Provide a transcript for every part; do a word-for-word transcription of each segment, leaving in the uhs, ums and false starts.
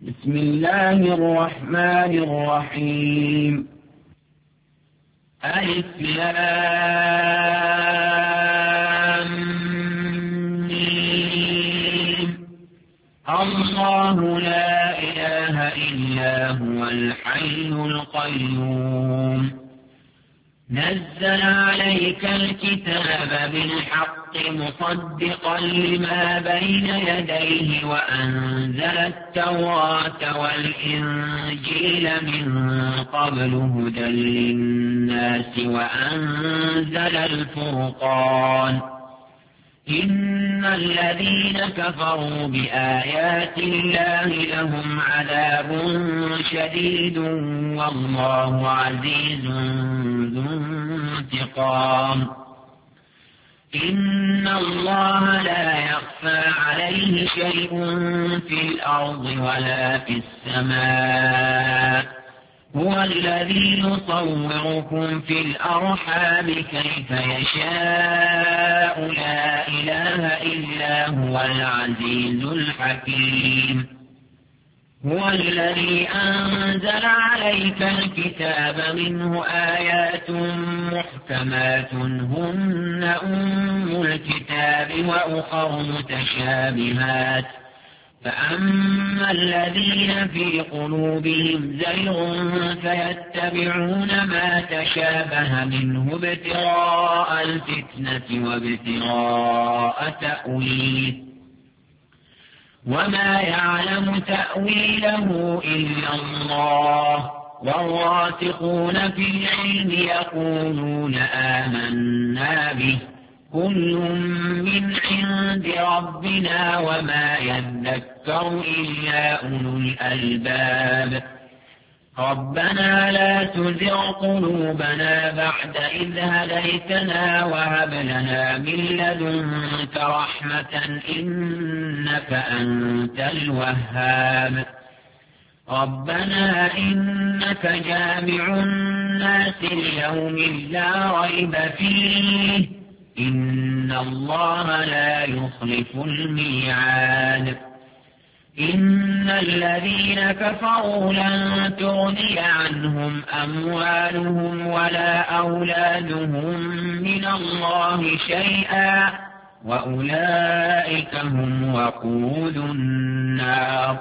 بسم الله الرحمن الرحيم. ألف لام ميم. الله لا إله إلا هو الحي القيوم. نزل عليك الكتاب بالحق مصدقا لما بين يديه وأنزل التوراة والإنجيل من قبل هدى للناس وأنزل الفرقان. إن الذين كفروا بآيات الله لهم عذاب شديد والله عزيز ذو انتقام. إن الله لا يخفى عليه شيء في الأرض ولا في السماء. هو الذي يصوركم في الأرحام كيف يشاء لا إله إلا هو العزيز الحكيم. هو الذي أنزل عليك الكتاب منه آيات محكمات هن أم الكتاب وأخر متشابهات فأما الذين في قلوبهم زيغ فيتبعون ما تشابه منه ابتغاء الفتنة وابتغاء تأويله وما يعلم تأويله إلا الله والراسخون في العلم يقولون آمنا به كل من عند ربنا وما يذكر إلا أولو الألباب. ربنا لا تزغ قلوبنا بعد إذ هديتنا وهب لنا من لدنك رحمة إنك أنت الوهاب. ربنا إنك جامع الناس ليوم لا ريب فيه إن الله لا يخلف الميعاد. إن الذين كفروا لن تغني عنهم أموالهم ولا أولادهم من الله شيئا وأولئك هم وقود النار.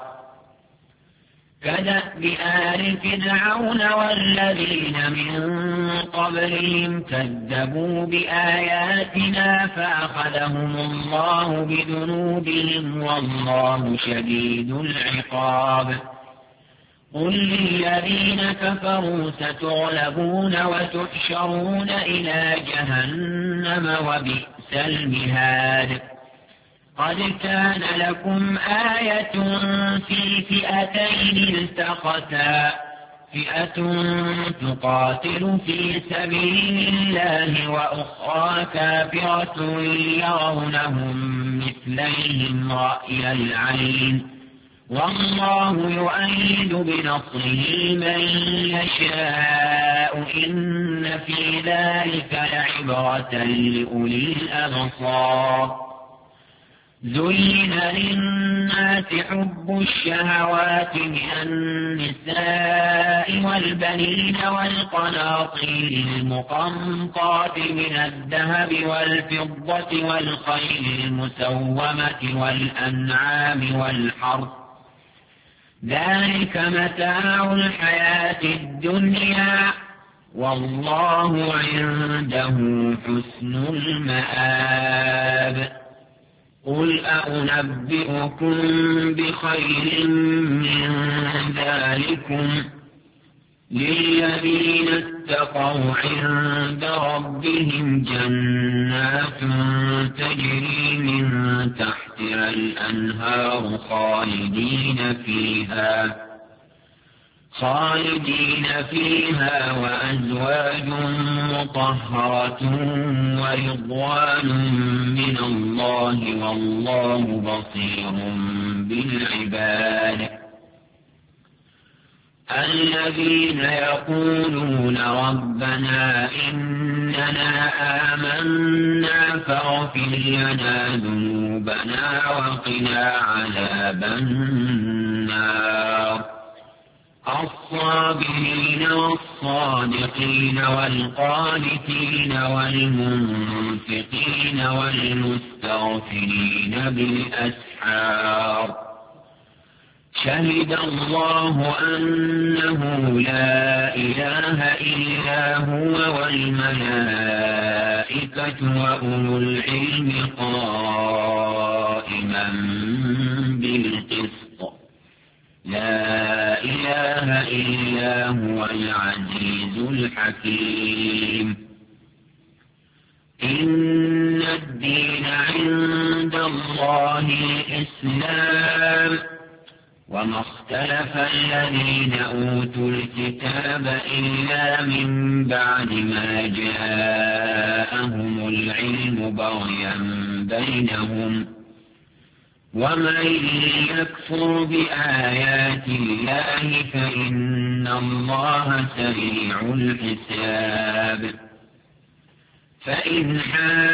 كدأب آل فرعون والذين من قبلهم كذبوا بآياتنا فأخذهم الله بذنوبهم والله شديد العقاب. قل للذين كفروا ستغلبون وتحشرون إلى جهنم وبئس المهاد. قد كان لكم آية في فئتين التقتا فئة تقاتل في سبيل الله وأخرى كافرة يرونهم مثليهم رأي العين والله يؤيد بنصره من يشاء إن في ذلك لعبرة لأولي الأبصار. زين للناس حب الشهوات من النساء والبنين والقناطير المقنطرة من الذهب والفضة والخيل المسومة والأنعام والحرث ذلك متاع الحياة الدنيا والله عنده حسن المآب. قل أنبئكم بخير من ذلكم للذين اتقوا عند ربهم جنات تجري من تحتها الأنهار خالدين فيها خالدين فيها وأزواج مطهرة ورضوان من الله والله بصير بالعباد. الذين يقولون ربنا إننا آمنا فاغفر لنا ذنوبنا وقنا عذاب النار. والصابرين والصادقين والقانتين والمنفقين والمستغفرين بالأسحار شهد الله أنه لا إله إلا هو والملائكة وأولو العلم قائما بالقسط لا إله إلا هو العزيز الحكيم إن الدين عند الله الإسلام وما اختلف الذين أوتوا الكتاب إلا من بعد ما جاءهم العلم بغيا بينهم ومن يكفر بآيات الله فإن الله سريع الحساب فإن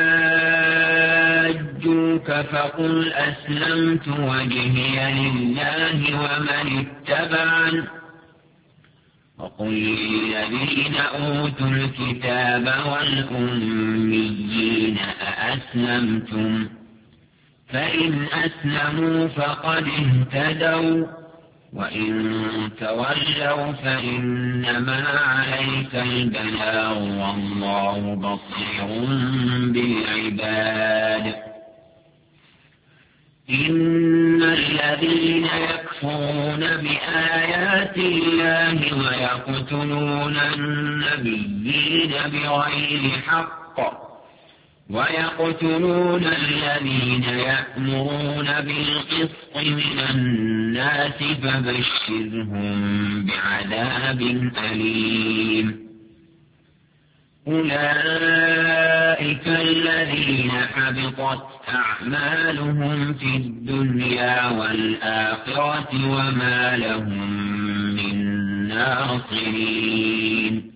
حاجوك فقل أسلمت وجهي لله ومن اتبعن وقل للذين أوتوا الكتاب والأميين أأسلمتم فإن أسلموا فقد اهتدوا وإن تولوا فإنما عليك البلاغ والله بصير بالعباد إن الذين يكفرون بآيات الله ويقتلون النبيين بغير حق ويقتلون الذين يأمرون بالقسط من الناس فبشرهم بعذاب أليم أولئك الذين حبطت أعمالهم في الدنيا والآخرة وما لهم من ناصرين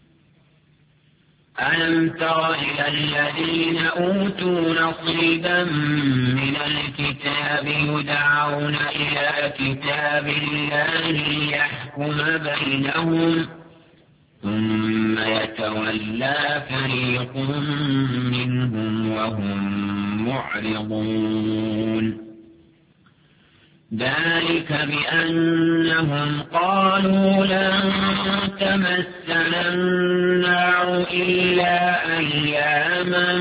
ألم تر إلى الذين أوتوا نصيبا من الكتاب يدعون إلى كتاب الله ليحكم بينهم ثم يتولى فريق منهم وهم معرضون ذلك بأنهم قالوا لن تمسنا النار إلا أياما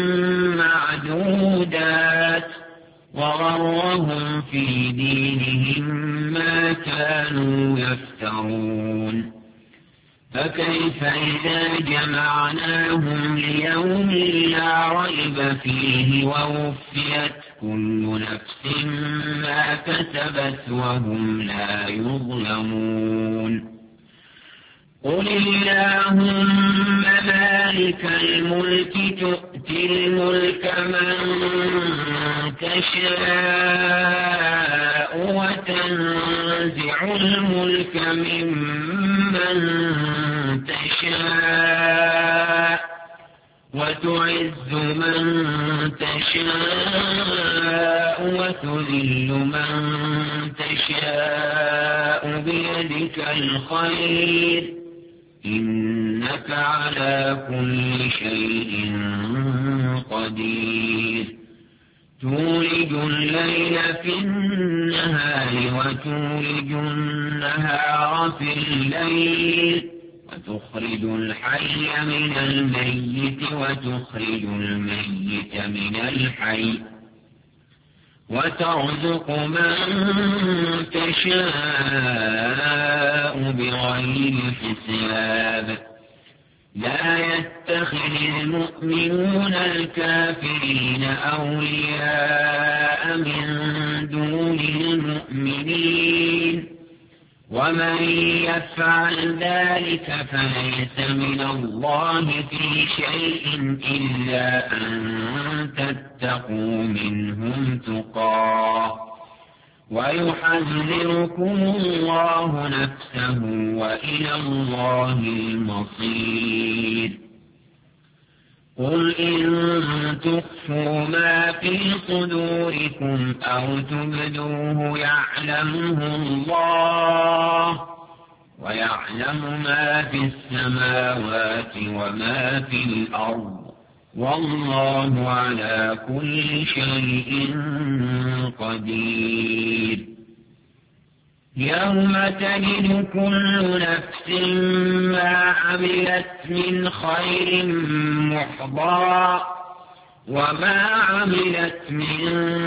معدودات وغرهم في دينهم ما كانوا يفترون فكيف إذا جمعناهم ليوم لا ريب فيه ووفيت كل نفس ما كسبت وهم لا يظلمون قل اللهم مالك الملك تؤتي الملك من تشاء وتنزع الملك ممن تشاء وتعز من تشاء وتذل من تشاء بيدك الخير إنك على كل شيء قدير تولج الليل في النهار وتولج النهار في الليل وتخرج الحي من الميت وتخرج الميت من الحي وترزق من تشاء بغير حساب لا يتخذ المؤمنون الكافرين أولياء من دون المؤمنين ومن يفعل ذلك فليس من الله في شيء إلا أن تتقوا منهم تقاه ويحذركم الله نفسه وإلى الله المصير قل إن تخفوا ما في صدوركم أو تبدوه يعلمه الله ويعلم ما في السماوات وما في الأرض والله على كل شيء قدير. يوم تجد كل نفس ما عملت من خير محضرا وما عملت من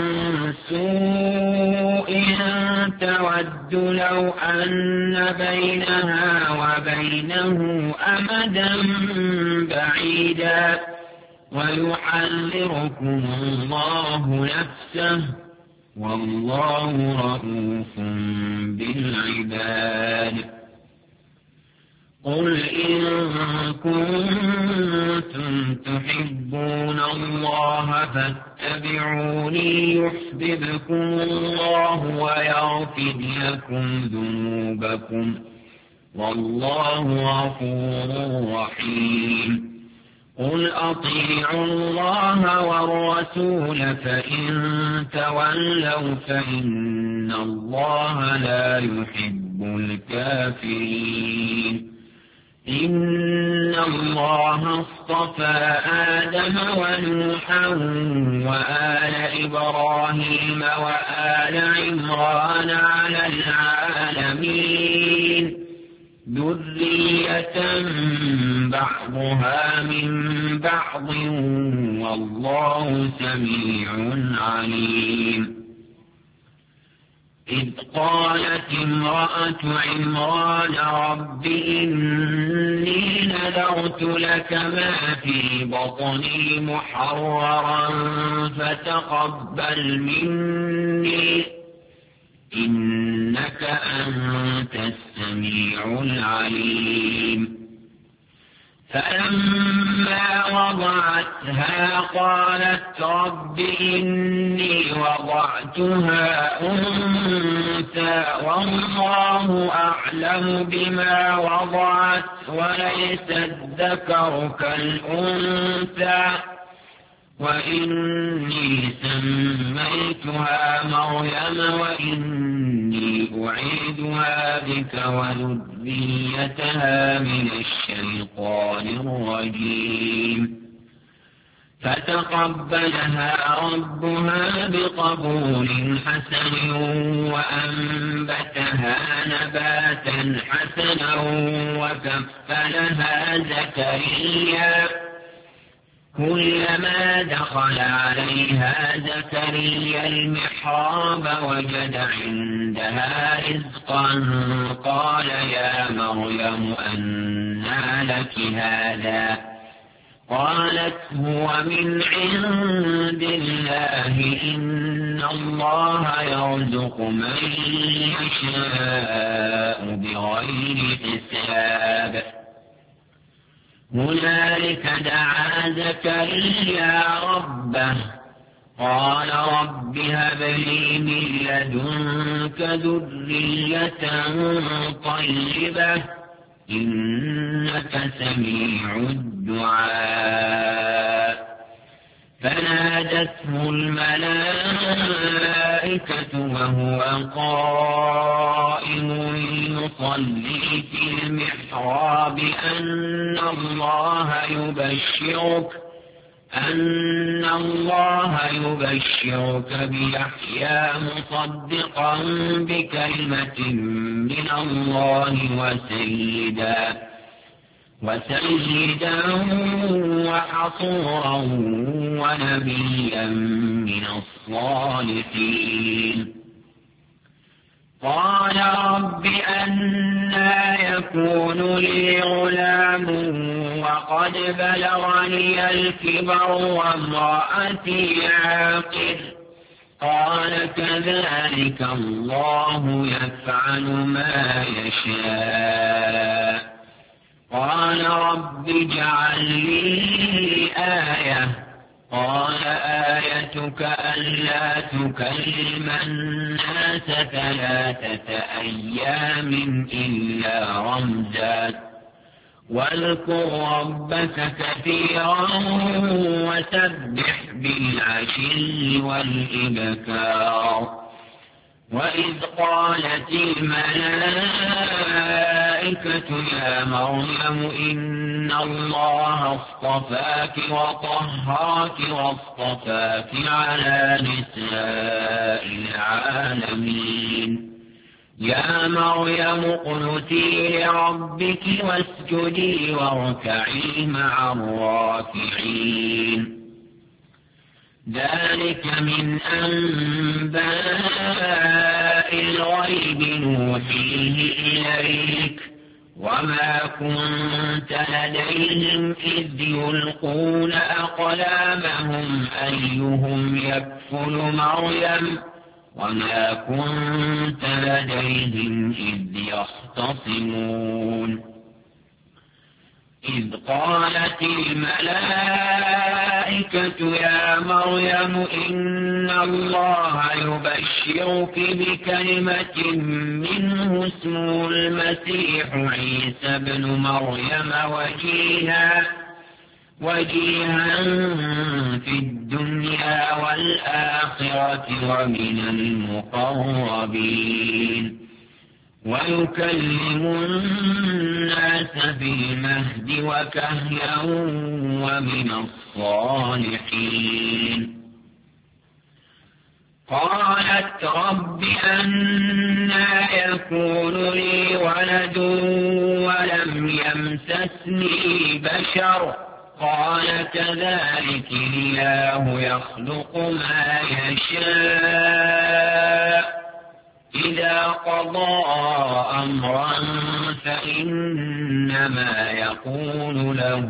سوء تود لو أن بينها وبينه أمدا بعيدا ويحذركم الله نفسه والله رءوف بالعباد. قل إن كنتم تحبون الله فاتبعوني يحببكم الله ويغفر لكم ذنوبكم والله غفور رحيم. قل أطيعوا الله والرسول فإن تولوا فإن الله لا يحب الكافرين. إن الله اصطفى آدم ونوحا وآل إبراهيم وآل عمران على العالمين ذرية بعضها من بعض والله سميع عليم. إذ قالت امرأة عمران رب إني نذرت لك ما في بطني محررا فتقبل مني إنك أنت السميع العليم. فلما وضعتها قالت رب إني وضعتها أنثى والله أعلم بما وضعت وليس الذكر كالأنثى وإني سميتها مريم وإني أعيدها بك وذريتها من الشيطان الرجيم. فتقبلها ربها بقبول حسن وأنبتها نباتا حسنا وكفلها زكريا كلما دخل عليها زكريا المحراب وجد عندها رزقا قال يا مريم أنى لك هذا قالت هو من عند الله إن الله يرزق من يشاء بغير حساب. هنالك دعا زكريا ربه قال رب هب لي من لدنك ذرية طيبة إنك سميع الدعاء. فنادته الملائكة وهو قائم يصلي في المحراب أن الله يبشرك أن الله يبشرك بيحيى مصدقا بكلمة من الله وسيدا وسيدا وحصورا ونبيا من الصالحين. قال رب أنى يكون لي غلام وقد بلغني الكبر وامرأتي عاقر قال كذلك الله يفعل ما يشاء. قال رب اجعل لي آية قال آيتك ألا تكلم الناس ثلاثة أيام إلا رمزا واذكر ربك كثيرا وسبح بالعشي والإبكار. وإذ قالت الملائكة الملائكة يا مريم إن الله اصطفاك وطهرك واصطفاك على نساء العالمين يا مريم اقنتي لربك واسجدي واركعي مع الراكعين ذلك من أنباء الغيب نوحيه إليك وما كنت لديهم إذ يلقون أقلامهم أيهم يكفل مريم وما كنت لديهم إذ يختصمون إذ قالت الملائكة يا مريم إن الله يبشرك بكلمة منه اسمه المسيح عيسى بن مريم وجيها وجيها في الدنيا والآخرة ومن المقربين ويكلم الناس في المهد وكهلا ومن الصالحين قالت رب أنى يكون لي ولد ولم يمسسني بشر قال كذلك الله يخلق ما يشاء إذا قضى أمرا فإنما يقول له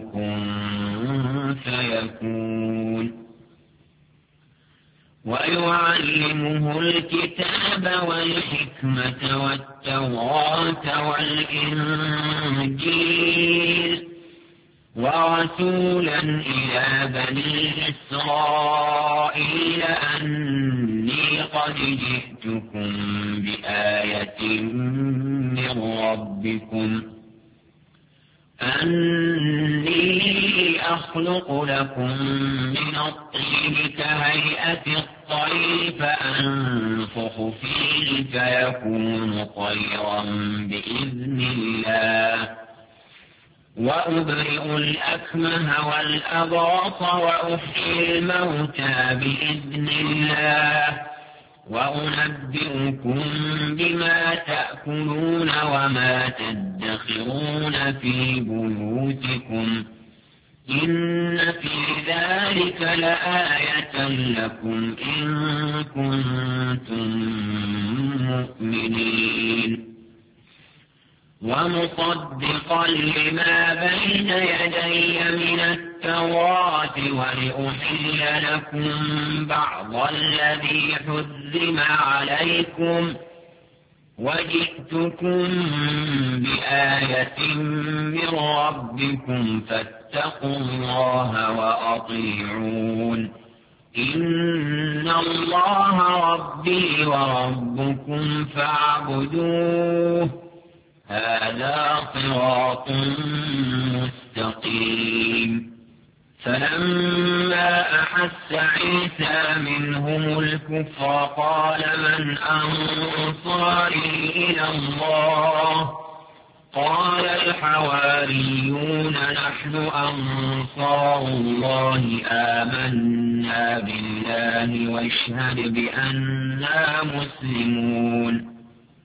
كن فيكون ويعلمه الكتاب والحكمة والتوراة والإنجيل ورسولا إلى بني إسرائيل أني قد جئتكم بآية من ربكم أني أخلق لكم من الطين كهيئة الطير فأنفخ فيه فيكون طيرا بإذن الله وأبرئ الأكمه والأبرص وأحيي الموتى بإذن الله وأنبئكم بما تأكلون وما تدخرون في بيوتكم إن في ذلك لآية لكم إن كنتم مؤمنين ومصدقا لما بين يدي من التوراة ولأحل لكم بعض الذي حرم عليكم وجئتكم بآية من ربكم فاتقوا الله وأطيعون إن الله ربي وربكم فاعبدوه هذا صراط مستقيم فلما أحس عيسى منهم الكفر قال من أنصاري إلى الله قال الحواريون نحن أنصار الله آمنا بالله واشهد بأننا مسلمون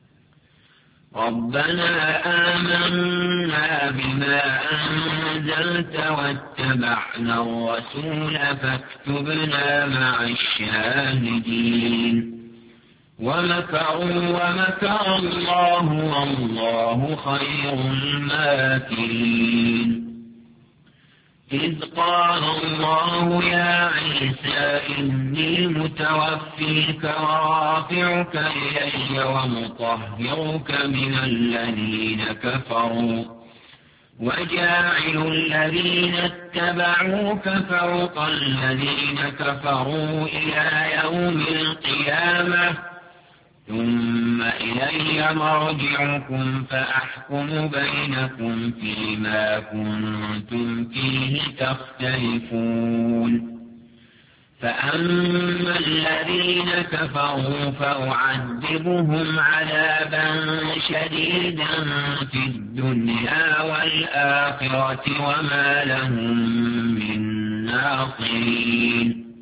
ربنا آمنا بما أنزلت واتبعنا الرسول فاكتبنا مع الشاهدين ومكروا ومكر الله والله خير الماكرين إذ قال الله يا عيسى إني متوفيك ورافعك إلي ومطهرك من الذين كفروا وجاعل الذين اتبعوك فوق الذين كفروا إلى يوم القيامة ثم إلي مرجعكم فأحكم بينكم فيما كنتم فيه تختلفون فأما الذين كفروا فأعذبهم عذابا شديدا في الدنيا والآخرة وما لهم من ناصرين.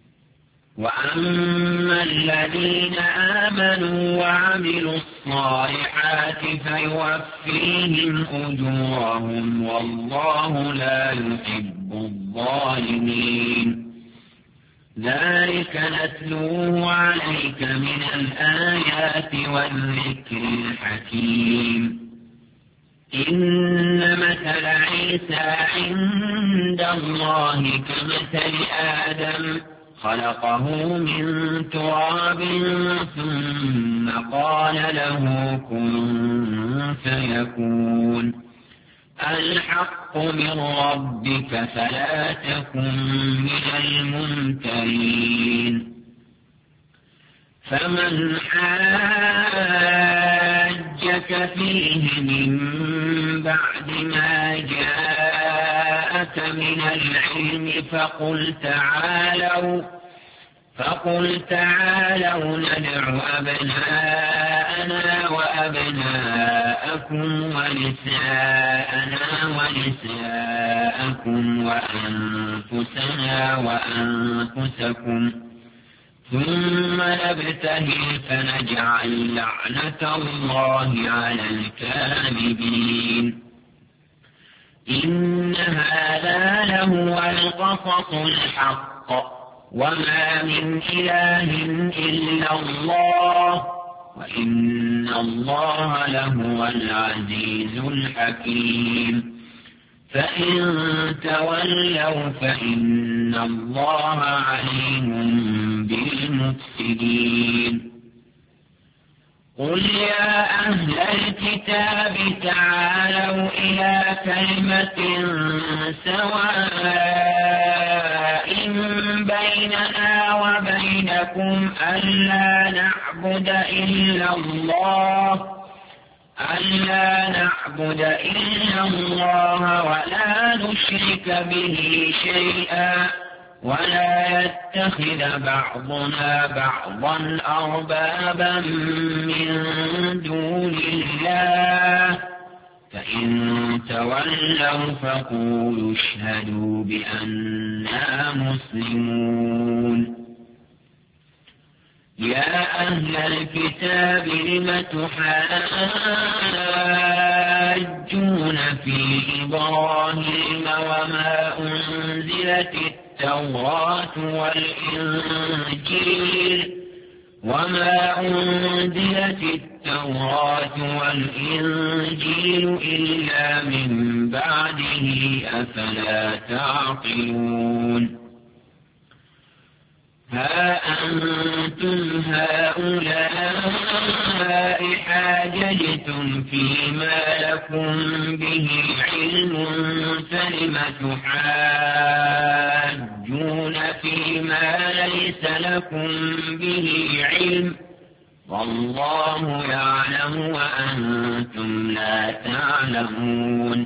وأما الذين آمنوا وعملوا الصالحات فيوفيهم أجورهم والله لا يحب الظالمين. ذلك نتلوه عليك من الآيات والذكر الحكيم. إن مثل عيسى عند الله كمثل آدم خلقه من تراب ثم قال له كن فيكون. الحق من ربك فلا تكن من الممترين. فمن حاجك فيه من بعد ما جاءك من العلم فقل تعالوا فقل تعالوا ندع أبناءنا وأبناءكم ونساءنا ونساءكم وأنفسنا وأنفسكم ثم نبتهل فنجعل لعنة الله على الكاذبين. إن هذا لهو القصص الحق وما من إله إلا الله وإن الله لهو العزيز الحكيم. فإن تولوا فإن الله عليم بالمفسدين. قل يا أهل الكتاب تعالوا إلى كلمة سواء بيننا وبينكم ألا نعبد إلا الله ألا نعبد إلا الله ولا نشرك به شيئا ولا يتخذ بعضنا بعضا أربابا من دون الله فإن تولوا فقولوا اشهدوا بأننا مسلمون. يا أهل الكتاب لم تحاجون في إبراهيم وما أنزلت التوراة والإنجيل وما أنزلت التوراة والإنجيل إلا من بعده أفلا تعقلون. ها أنتم هؤلاء حاججتم فيما لكم به علم فلم تحاجون فيما ليس لكم به علم والله يعلم وأنتم لا تعلمون.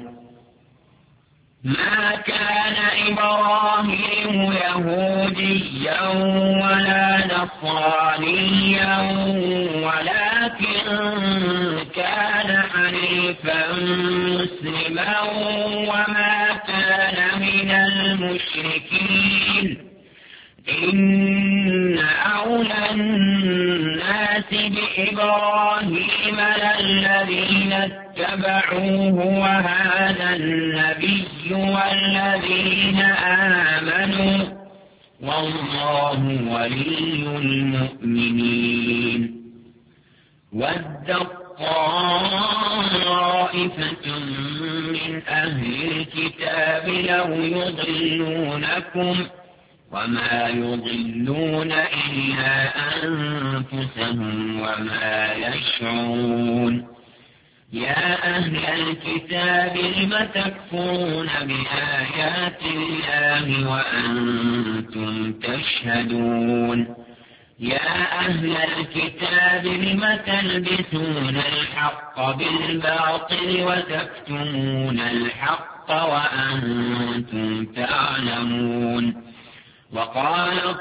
ما كان إبراهيم يهوديا ولا نصرانيا ولكن كان حنيفا مسلما وما كان من المشركين. إن أولى الناس بإبراهيم للذين اتبعوه وهذا النبي والذين آمنوا والله ولي المؤمنين. ود طائفة من أهل الكتاب لو يضلونكم وما يضلون إلا أنفسهم وما يشعرون. يا أهل الكتاب لم تكفرون بآيات الله وأنتم تشهدون. يا أهل الكتاب لم تلبسون الحق بالباطل وتكتمون الحق وأنتم تعلمون. وقالت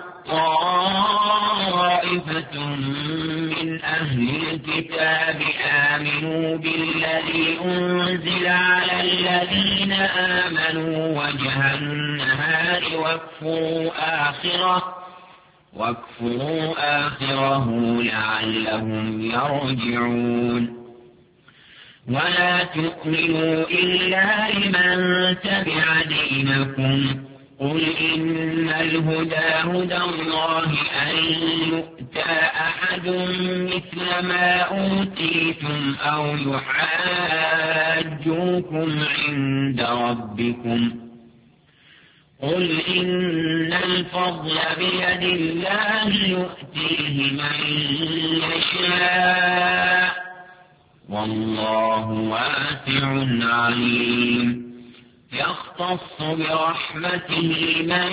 طائفة من أهل الكتاب آمنوا بالذي أنزل على الذين آمنوا وجه النهار واكفروا آخره واكفروا آخره لعلهم يرجعون ولا تؤمنوا إلا لمن تبع دينكم قل إن الهدى هدى الله أن يؤتى أحد مثل ما أوتيتم أو يحاجوكم عند ربكم قل إن الفضل بيد الله يؤتيه من يشاء والله واسع عليم يختص برحمته من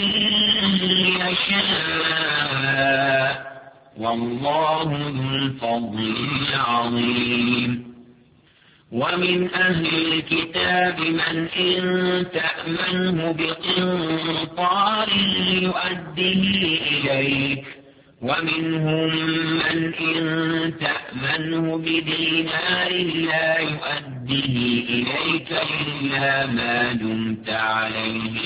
يشاء والله ذو الفضل العظيم ومن أهل الكتاب من إن تأمنه بقنطار يؤديه إليك ومنهم من إن تأمنه بدينار لا يؤديه إليك إلا ما دمت عليه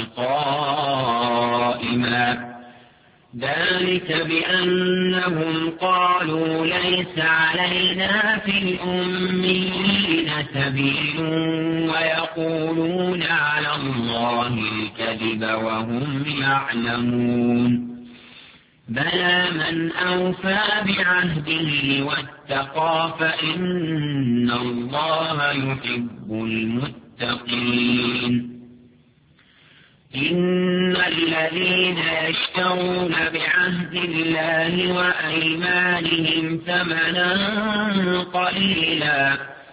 قائما ذلك بأنهم قالوا ليس علينا في الأميين سبيل ويقولون على الله الكذب وهم يعلمون بلى من أوفى بعهده واتقى فإن الله يحب المتقين إن الذين يشترون بعهد الله وأيمانهم ثمنا قليلا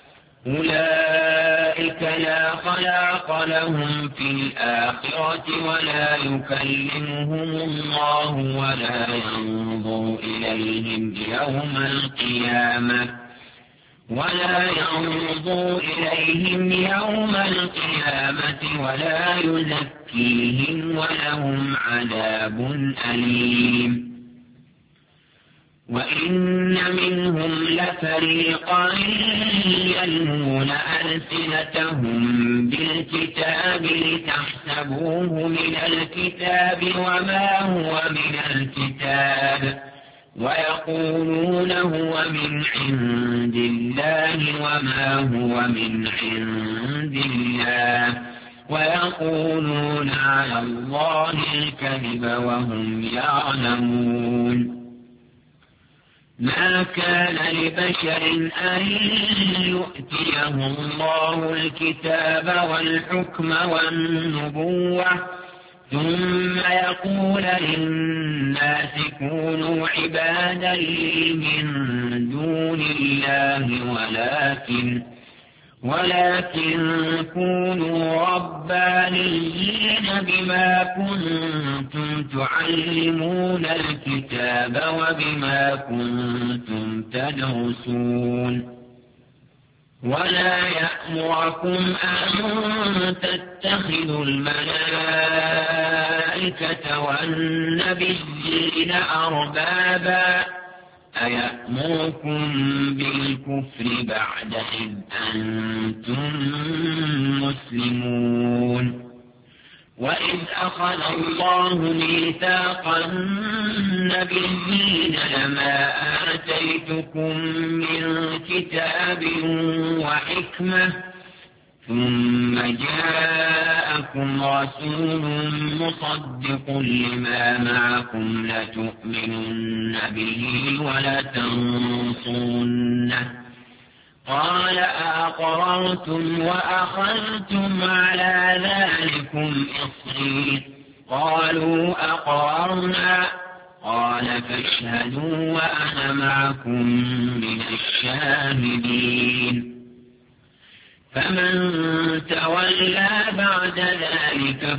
أولئك لا خلاق لهم في الآخرة ولا يكلمهم الله ولا ينظر إليهم يوم القيامة ولا ينظر إليهم يوم القيامة ولا يزكيهم ولهم عذاب أليم وإن منهم لفريقا يلمون ألسنتهم بالكتاب لتحسبوه من الكتاب وما هو من الكتاب ويقولون هو من عند الله وما هو من عند الله ويقولون على الله الكذب وهم يعلمون ما كان لبشر أن يؤتيه الله الكتاب والحكم والنبوة ثم يقول للناس كونوا عبادا لي من دون الله ولكن ولكن كونوا ربانيين بما كنتم تعلمون الكتاب وبما كنتم تدرسون ولا يأمركم أن تتخذوا الملائكة والنبيين أربابا أيأمركم بالكفر بعد إذ أنتم مسلمون وإذ أخذ الله ميثاق النبيين لما آتيتكم من كتاب وحكمة ثم جاءكم رسول مصدق لما معكم لتؤمنن به ولتنصرنه قال أقررتم وأخذتم على ذلكم إصري قالوا أقررنا قال فاشهدوا وأنا معكم من الشاهدين فمن تولى بعد ذلك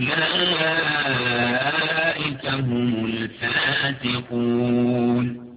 فأولئك هم الفاسقون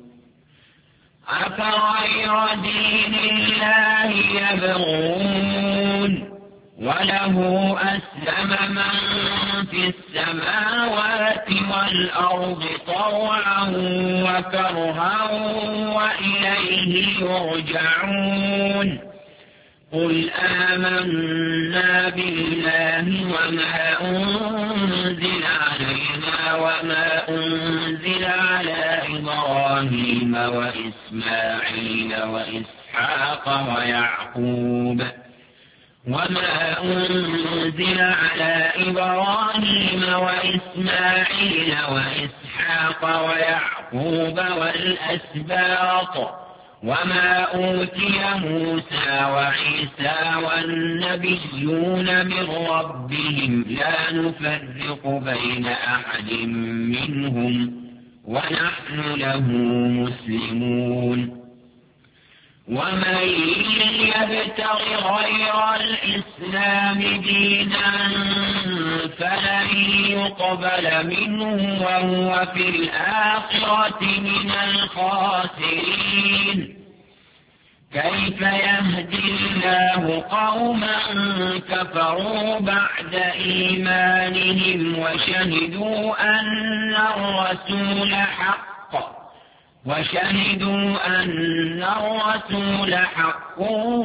أفغير دين الله يبغون وله أسلم من في السماوات والأرض طوعا وكرها وإليه يرجعون قل آمنا بالله وما أنزل علينا وما أنزل على إبراهيم وإسماعيل وإسحاق ويعقوب وما أنزل على إبراهيم وإسماعيل وإسحاق ويعقوب والأسباط وما أوتي موسى وعيسى والنبيون من ربهم لا نفرق بين أحد منهم ونحن له مسلمون ومن يبتغ غير الإسلام دينا فلن يقبل منه وهو في الآخرة من الخاسرين كيف يهدي الله قوما كفروا بعد إيمانهم وشهدوا أن الرسول حق وشهدوا أن الرسول حق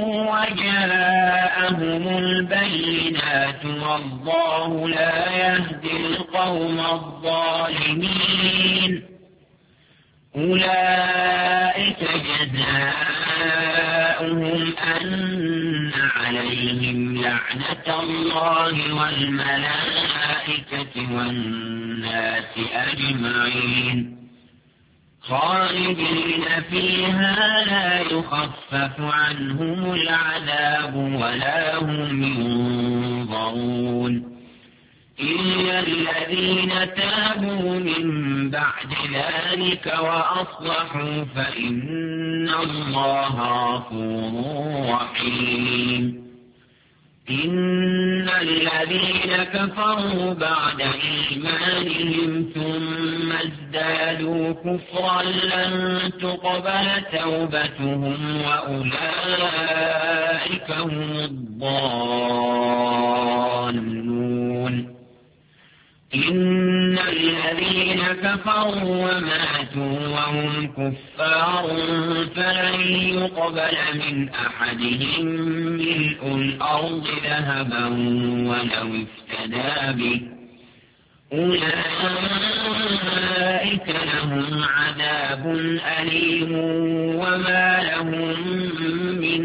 وجاءهم البينات والله لا يهدي القوم الظالمين أولئك جزاؤهم أن عليهم لعنة الله والملائكة والناس أجمعين خالدين فيها لا يخفف عنهم العذاب ولا هم ينظرون إلا الذين تابوا من بعد ذلك وأصلحوا فإن الله غفور رحيم إن الذين كفروا بعد إيمانهم ثم ازدادوا كفرا لن تقبل توبتهم وأولئك هم الضالون إن الذين كفروا وماتوا وهم كفار فلن يقبل من أحدهم ملء الأرض ذهبا ولو افتدى به أولئك لهم عذاب أليم وما لهم من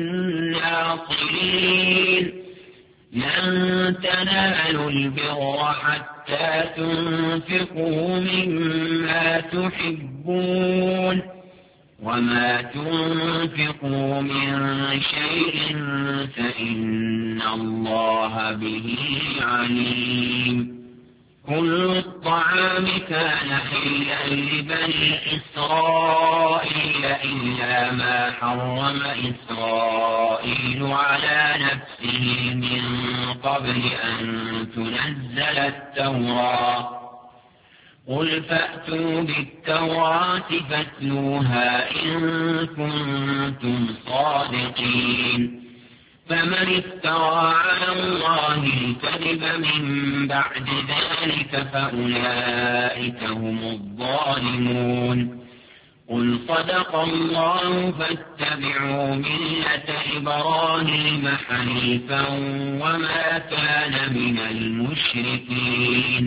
ناصرين لن تنالوا البر حتى تنفقوا مما تحبون وما تنفقوا من شيء فإن الله به عليم كل الطعام كان حلا لبني إسرائيل إلا ما حرم إسرائيل على نفسه من قبل أن تنزل التوراة قل فأتوا بالتوراة فاتلوها إن كنتم صادقين فمن افترى على الله الكذب من بعد ذلك فأولئك هم الظالمون قل صدق الله فاتبعوا ملة إبراهيم حنيفا وما كان من المشركين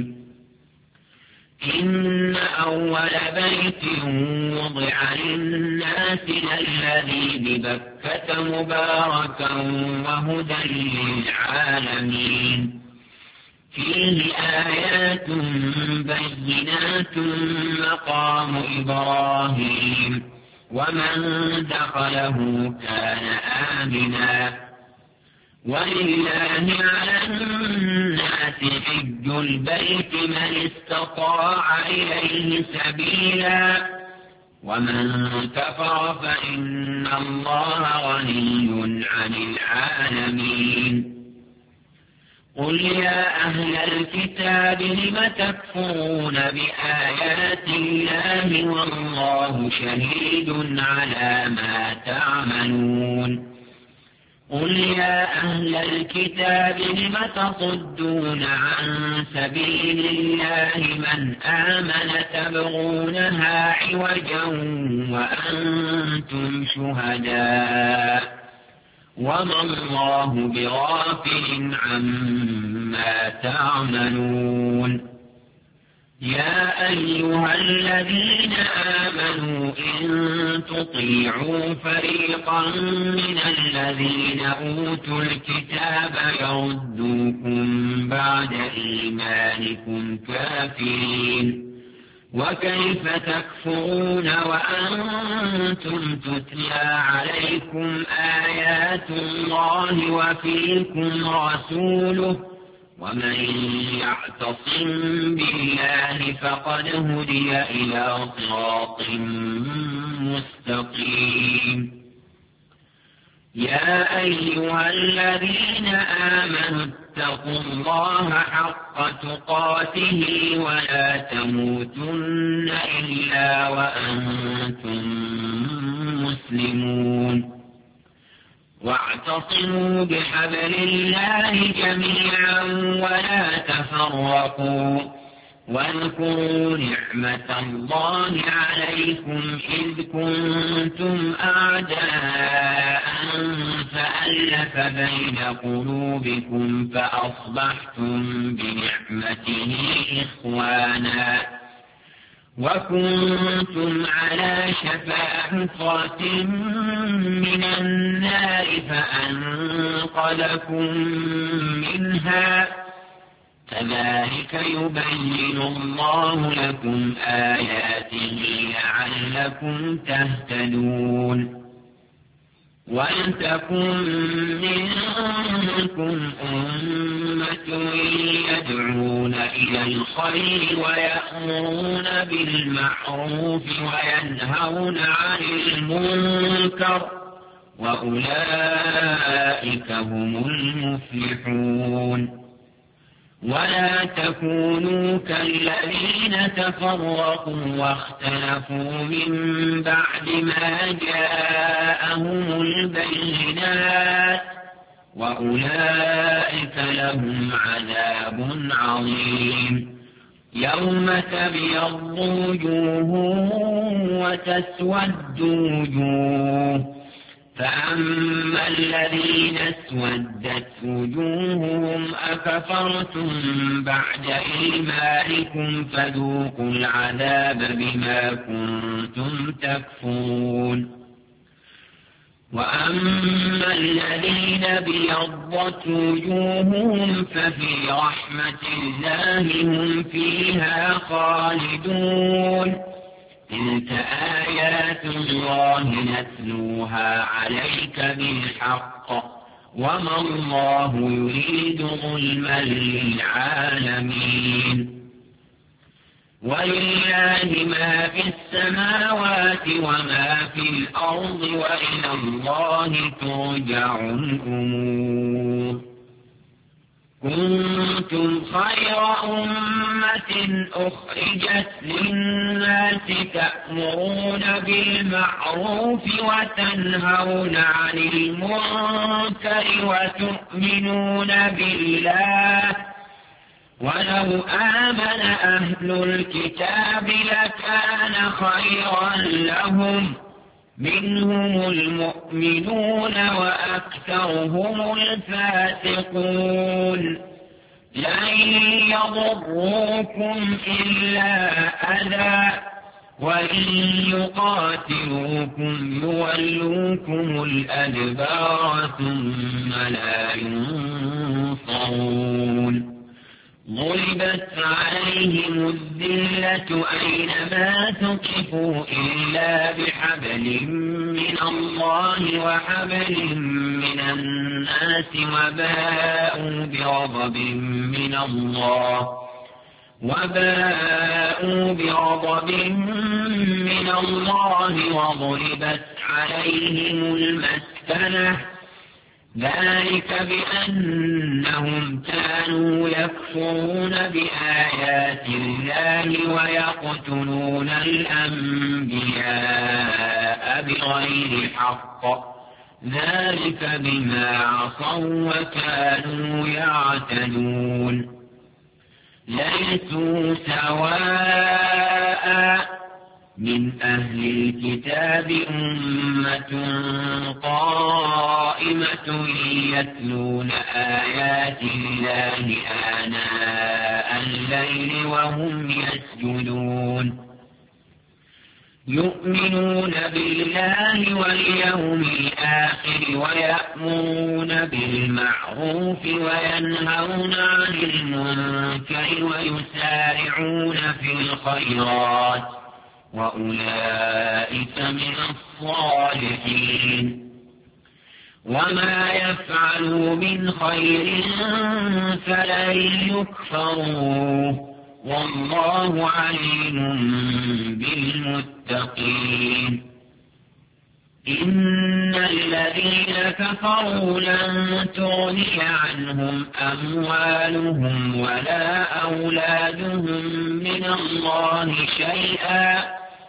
إن أول بيت وضع للناس الذي ببكة مباركا وهدى للعالمين فيه آيات بينات مقام إبراهيم ومن دخله كان آمنا ولله على الناس حج البيت من استطاع إليه سبيلا ومن كفر فإن الله غني عن العالمين قل يا أهل الكتاب لم تكفرون بآيات الله والله شهيد على ما تعملون قل يا أهل الكتاب لم تصدون عن سبيل الله من آمن تبغونها عوجا وأنتم شهداء وما الله بغافل عما تعملون يا أيها الذين آمنوا إن تطيعوا فريقا من الذين أوتوا الكتاب يردوكم بعد إيمانكم كافرين وكيف تكفرون وأنتم تتلى عليكم آيات الله وفيكم رسوله ومن يعتصم بالله فقد هدي إلى صراط مستقيم يا أيها الذين آمنوا اتقوا الله حق تقاته ولا تموتن إلا وأنتم مسلمون واعتصموا بحبل الله جميعا ولا تفرقوا واذكروا نعمة الله عليكم إذ كنتم أعداء فألف بين قلوبكم فأصبحتم بنعمته إخوانا وكنتم على شفا حفرة من النار فأنقذكم منها كذلك يبين الله لكم آياته لعلكم تهتدون ولتكن منكم أمة يدعون إلى الخير ويأمرون بالمعروف وينهون عن المنكر وأولئك هم المفلحون ولا تكونوا كالذين تفرقوا واختلفوا من بعد ما جاءهم البينات وأولئك لهم عذاب عظيم يوم تبيض وجوه وتسود وجوه فأما الذين اسودت وجوههم أكفرتم بعد إيمانكم فذوقوا العذاب بما كنتم تكفرون وأما الذين ابيضت وجوههم ففي رحمة الله هم فيها خالدون تلك آيات الله نتلوها عليك بالحق وما الله يريد ظلما للعالمين ولله ما في السماوات وما في الأرض وإلى الله ترجع الأمور كنتم خير أمة أخرجت للناس تأمرون بالمعروف وتنهون عن المنكر وتؤمنون بالله ولو آمن أهل الكتاب لكان خيرا لهم منهم المؤمنون وأكثرهم الفاسقون لن يضروكم إلا أذى وإن يقاتلوكم يولوكم الأدبار ثم لا ينصرون ضربت عليهم الذلة أينما ثقفوا إلا بحبل من الله وحبل من الناس وباءوا بغضب من الله وباءوا بغضب من الله وضربت عليهم المسكنة ذلك بأنهم كانوا يكفرون بآيات الله ويقتلون الأنبياء بغير حق ذلك بما عصوا وكانوا يعتدون ليسوا سواء من أهل الكتاب أمة قائمة يتلون آيات الله آناء الليل وهم يسجدون يؤمنون بالله واليوم الآخر ويأمرون بالمعروف وينهون عن المنكر ويسارعون في الخيرات وأولئك من الصالحين وما يفعلوا من خير فلن يكفروه والله عليم بالمتقين إن الذين كفروا لن تغني عنهم أموالهم ولا أولادهم من الله شيئا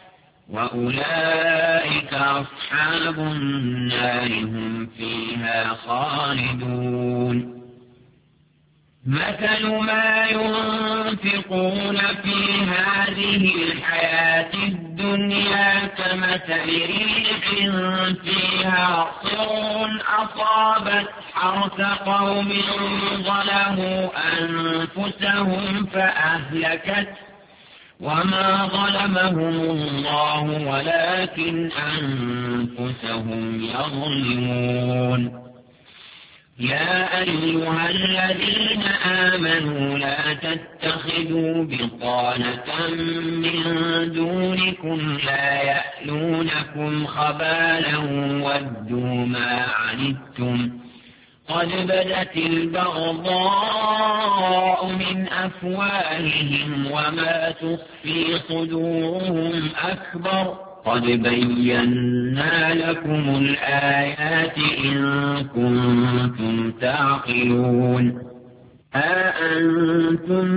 وأولئك أصحاب النار هم فيها خالدون مثل ما ينفقون في هذه الحياة الدنيا كمثل ريح فيها صر أصابت حرث قوم ظلموا أنفسهم فأهلكت وما ظلمهم الله ولكن أنفسهم يظلمون يا أيها الذين آمنوا لا تتخذوا بطانة من دونكم لا يألونكم خبالا ودوا ما عنتم قد بدت البغضاء من أفواههم وما تخفي صدورهم أكبر قد بينا لكم الآيات إن كنتم تعقلون أأنتم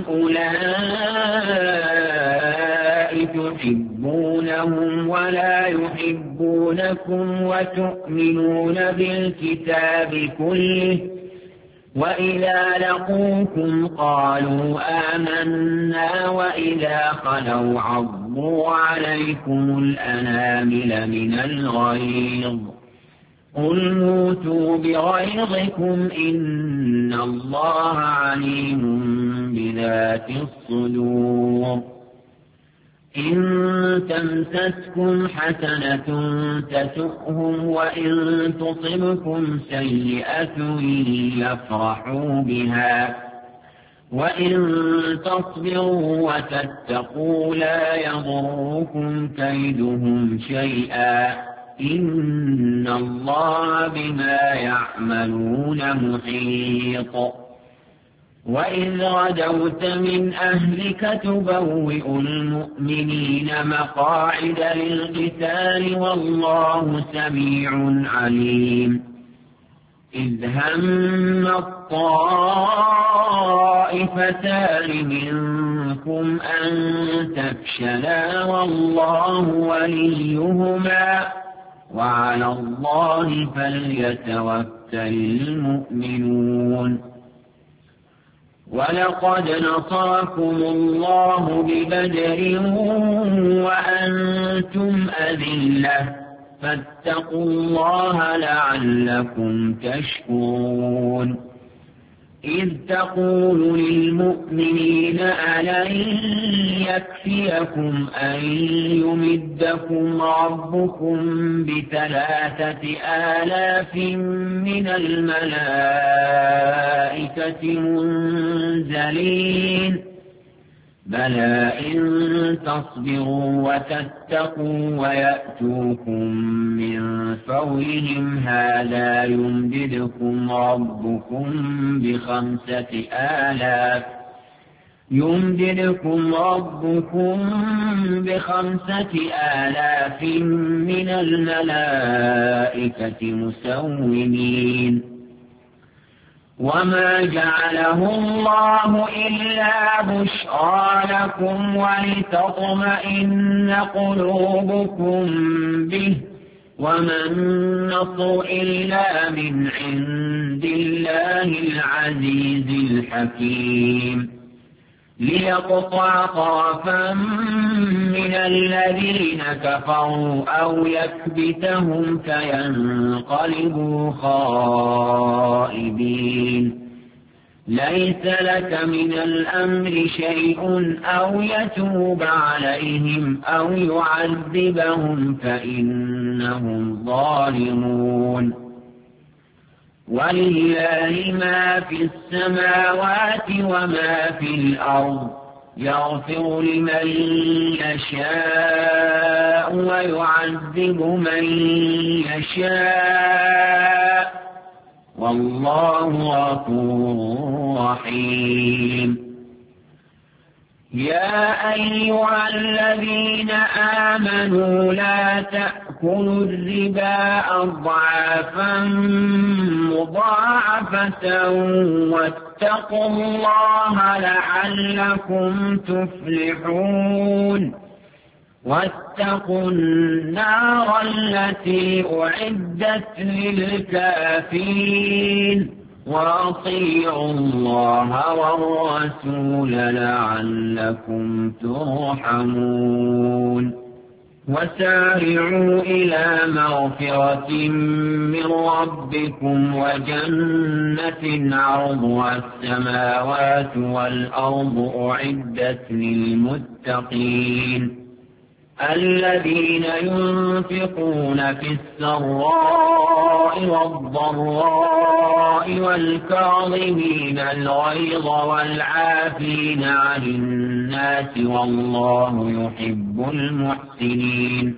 أولئك تحبونهم ولا يحبونكم وتؤمنون بالكتاب كله وإذا لقوكم قالوا آمنا وإذا خلوا عضوا عليكم الأنامل من الغيظ قل موتوا بغيظكم إن الله عليم بذات الصدور إن تمسسكم حسنة تسؤهم وإن تصبكم سيئة يفرحوا بها وإن تصبروا وتتقوا لا يضركم كيدهم شيئا إن الله بما يعملون محيط وإذ غدوت من أهلك تبوئ المؤمنين مقاعد للقتال والله سميع عليم إذ هم الطائفتان منكم أن تفشلا والله وليهما وعلى الله فليتوكل المؤمنون ولقد نصركم الله ببدر وأنتم أذلة فاتقوا الله لعلكم تشكرون إذ تقول للمؤمنين ألن يكفيكم أن يمدكم ربكم بثلاثة آلاف من الملائكة منزلين بلى إن تصبروا وتتقوا ويأتوكم من فورهم هذا يمددكم ربكم بخمسة آلاف يمددكم ربكم بخمسة آلاف من الملائكة مسومين وما جعله الله إلا بشرى لكم ولتطمئن قلوبكم به وما النصر إلا من عند الله العزيز الحكيم ليقطع طرفا من الذين كفروا أو يكبتهم فينقلبوا خائبين ليس لك من الأمر شيء أو يتوب عليهم أو يعذبهم فإنهم ظالمون ولله ما في السماوات وما في الأرض يغفر لمن يشاء ويعذب من يشاء والله غفور رحيم يا أيها الذين آمنوا لا تأكلوا الربا أضعافا مضاعفة واتقوا الله لعلكم تفلحون واتقوا النار التي أعدت للكافرين وأطيعوا الله والرسول لعلكم ترحمون وسارعوا إلى مغفرة من ربكم وجنة عرضها السماوات والأرض أعدت للمتقين الذين ينفقون في السراء والضراء والكاظمين الغيظ والعافين عن الناس والله يحب المحسنين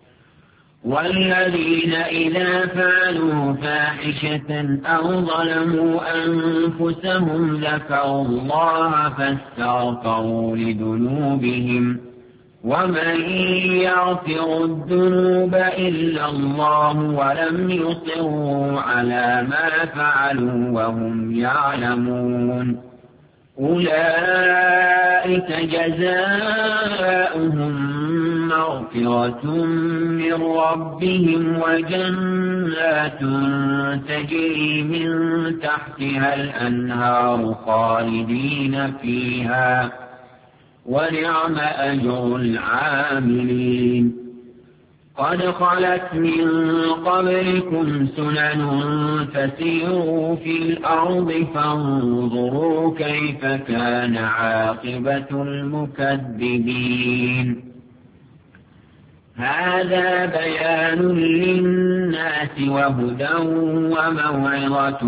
والذين إذا فعلوا فاحشة أو ظلموا أنفسهم ذكروا الله فاستغفروا لذنوبهم ومن يغفر الذنوب إلا الله ولم يصروا على ما فعلوا وهم يعلمون أولئك جزاؤهم مغفرة من ربهم وجنات تجري من تحتها الأنهار خالدين فيها ونعم أجر العاملين قد خلت من قبلكم سنن فسيروا في الأرض فانظروا كيف كان عاقبة المكذبين هذا بيان للناس وهدى وموعظة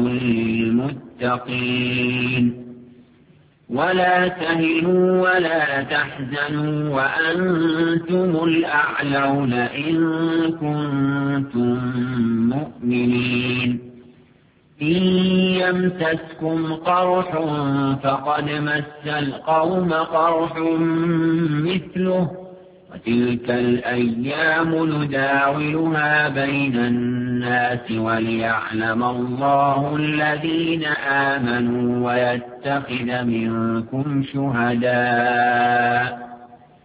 للمتقين ولا تهنوا ولا تحزنوا وأنتم الأعلون إن كنتم مؤمنين إن يمسسكم قرح فقد مس القوم قرح مثله وتلك الأيام نداولها بين الناس وليعلم الله الذين آمنوا ويتخذ منكم شهداء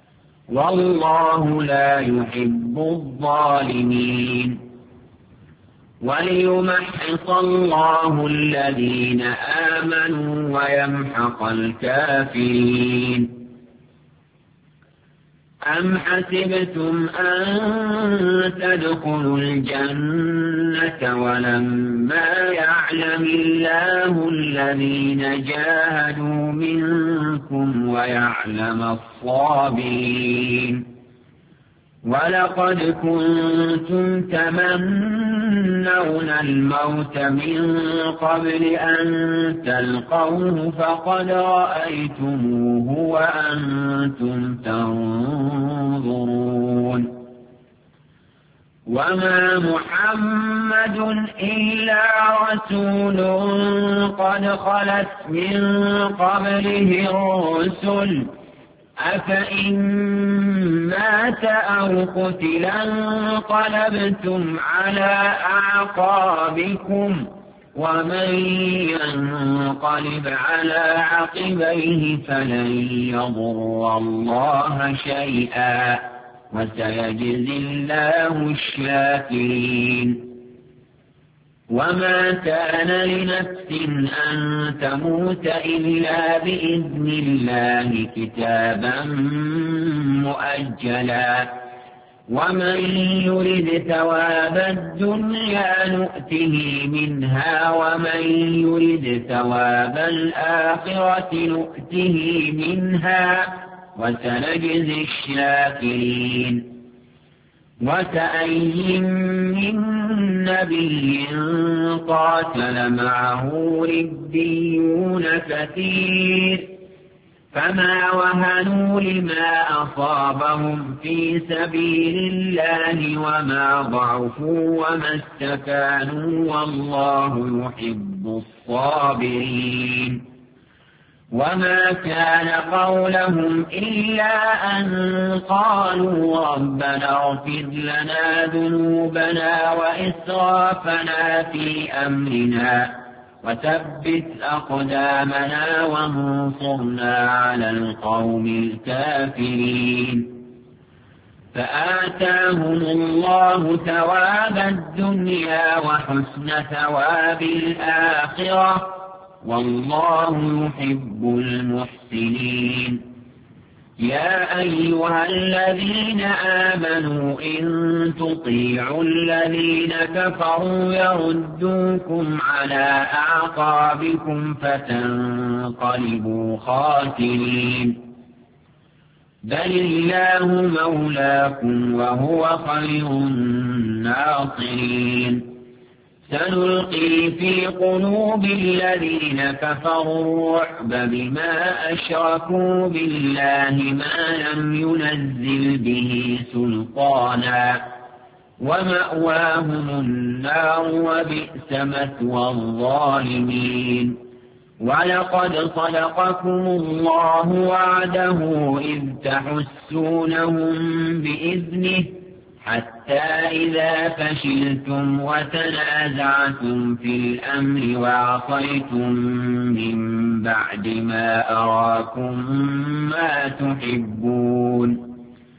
والله لا يحب الظالمين وليمحص الله الذين آمنوا ويمحق الكافرين أم حسبتم أن تدخلوا الجنة ولما يعلم الله الذين جاهدوا منكم ويعلم الصابرين ولقد كنتم تمنون الموت من قبل أن تلقوه فقد رأيتموه وأنتم تنظرون وما محمد إلا رسول قد خلت من قبله الرسل أفإن مات أو قتل انقلبتم على أعقابكم ومن ينقلب على عقبيه فلن يضر الله شيئا وسيجزي الله الشاكرين. وما كان لنفس أن تموت إلا بإذن الله كتابا مؤجلا، ومن يرد ثواب الدنيا نؤته منها، ومن يرد ثواب الآخرة نؤته منها، وسنجزي الشاكرين. وكأين من نبي قاتل معه ربيون كثير، فما وهنوا لما أصابهم في سبيل الله، وما ضعفوا وما استكانوا، والله يحب الصابرين. وما كان قولهم إلا أن قالوا ربنا اغفر لنا ذنوبنا وإسرافنا في أمرنا وثبت أقدامنا وانصرنا على القوم الكافرين. فآتاهم الله ثواب الدنيا وحسن ثواب الآخرة، والله يحب المحسنين. يا أيها الذين آمنوا إن تطيعوا الذين كفروا يردوكم على أعقابكم فتنقلبوا خاسرين. بل الله مولاكم وهو خير الناصرين. سنلقي في قلوب الذين كفروا الرعب بما أشركوا بالله ما لم ينزل به سلطانا، ومأواهم النار وبئس مثوى الظالمين. ولقد صدقكم الله وعده إذ تحسونهم بإذنه، حتى إذا فشلتم وتنازعتم في الأمر وعصيتم من بعد ما أراكم ما تحبون،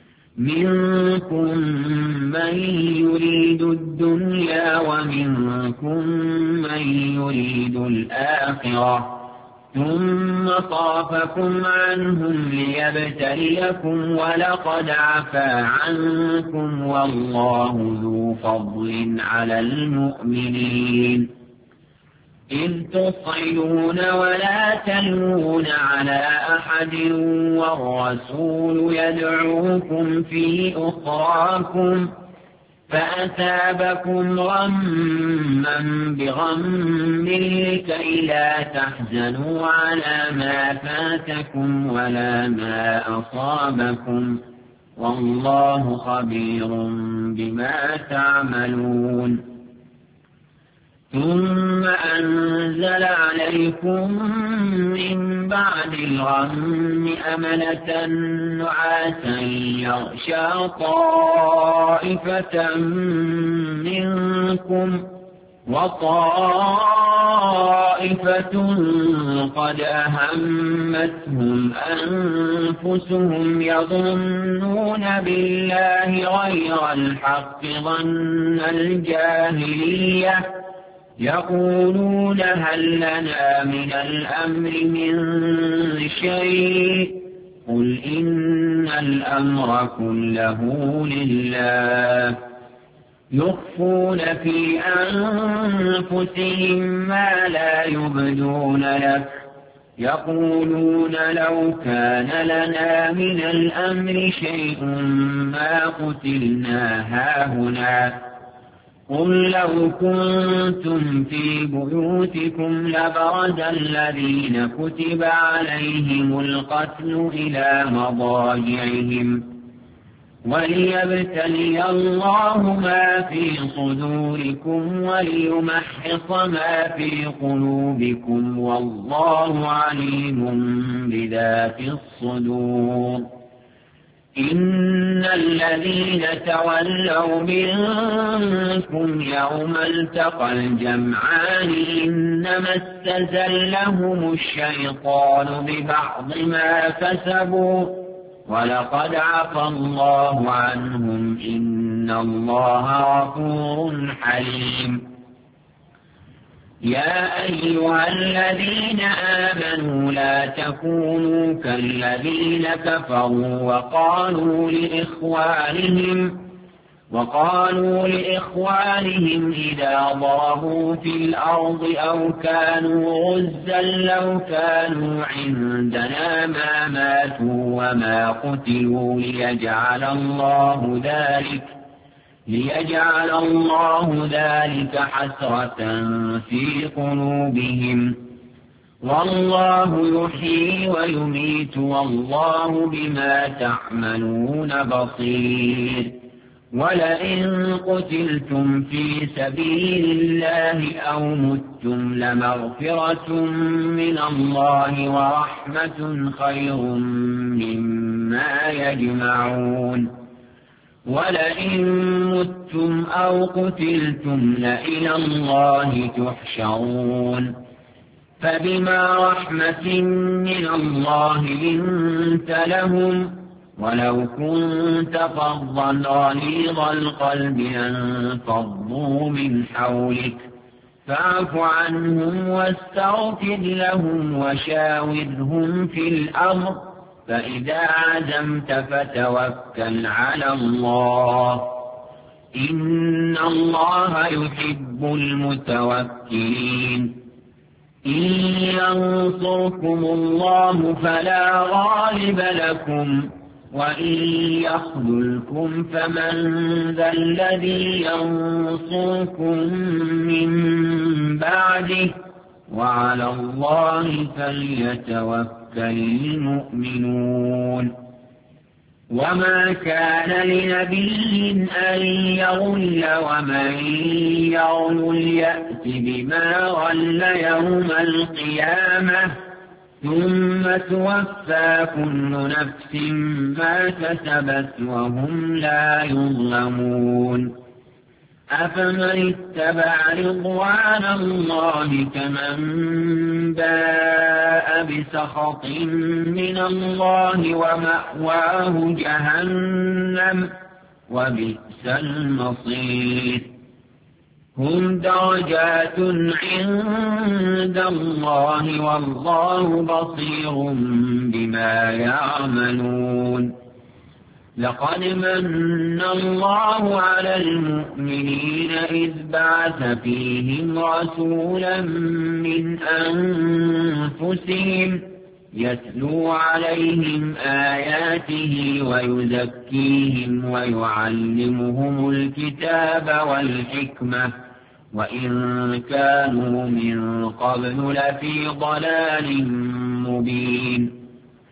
منكم من يريد الدنيا ومنكم من يريد الآخرة، ثم صرفكم عنهم ليبتليكم، ولقد عفا عنكم، والله ذو فضل على المؤمنين. إذ تصعدون ولا تلوون على أحد والرسول يدعوكم في أخراكم، فأثابكم غما بغم لكي لا تحزنوا على ما فاتكم ولا ما أصابكم، والله خبير بما تعملون. ثم أنزل عليكم من بعد الغم أمنة نعاسا يغشى طائفة منكم، وطائفة قد أهمتهم أنفسهم يظنون بالله غير الحق ظن الجاهلية، يقولون هل لنا من الأمر من شيء، قل إن الأمر كله لله، يخفون في أنفسهم ما لا يبدون لك، يقولون لو كان لنا من الأمر شيء ما قتلنا هاهنا، قل لو كنتم في بيوتكم لبرز الذين كتب عليهم القتل إلى مضاجعهم، وليبتلي الله ما في صدوركم وليمحص ما في قلوبكم، والله عليم بذات الصدور. إن الذين تولوا منكم يوم التقى الجمعان إنما استزلهم الشيطان ببعض ما كسبوا، ولقد عفا الله عنهم إن الله غفور حليم. يا أيها الذين آمنوا لا تكونوا كالذين كفروا وقالوا لإخوانهم وقالوا لإخوانهم إذا ضربوا في الأرض أو كانوا غزا لو كانوا عندنا ما ماتوا وما قتلوا ليجعل الله ذلك ليجعل الله ذلك حسرة في قلوبهم والله يحيي ويميت والله بما تعملون بصير. ولئن قتلتم في سبيل الله أو متم لمغفرة من الله ورحمة خير مما يجمعون. ولئن متم أو قتلتم لإلى الله تحشرون. فبما رحمة من الله لنت لهم ولو كنت فظا غليظ القلب لانفضوا من حولك فاعف عنهم واستغفر لهم وشاورهم في الأمر فإذا عزمت فتوكل على الله إن الله يحب المتوكلين. إن ينصركم الله فلا غالب لكم وإن يخذلكم فمن ذا الذي ينصركم من بعده وعلى الله فليتوكل المؤمنون. وما كان لنبي أن يغل ومن يغل يأت بما غل يوم القيامة ثم توفى كل نفس ما كسبت وهم لا يظلمون. أفمن اتبع رضوان الله كمن باء بسخط من الله ومأواه جهنم وبئس المصير. هم درجات عند الله والله بصير بما يعملون. لقد من الله على المؤمنين إذ بعث فيهم رسولا من أنفسهم يتلو عليهم آياته ويزكيهم ويعلمهم الكتاب والحكمة وإن كانوا من قبل لفي ضلال مبين.